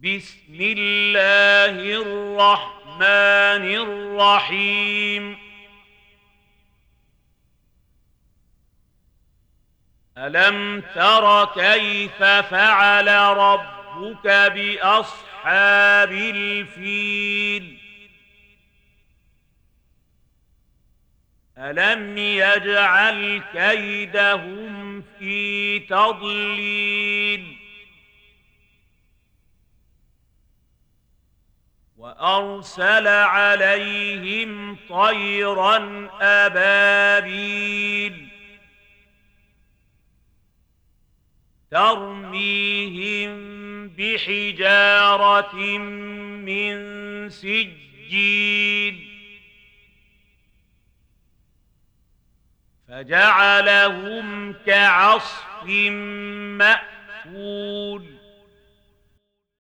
بسم الله الرحمن الرحيم ألم تر كيف فعل ربك بأصحاب الفيل ألم يجعل كيدهم في تضليل وأرسل عليهم طيرا أبابيل ترميهم بحجارة من سجيل فجعلهم كعصف مأكول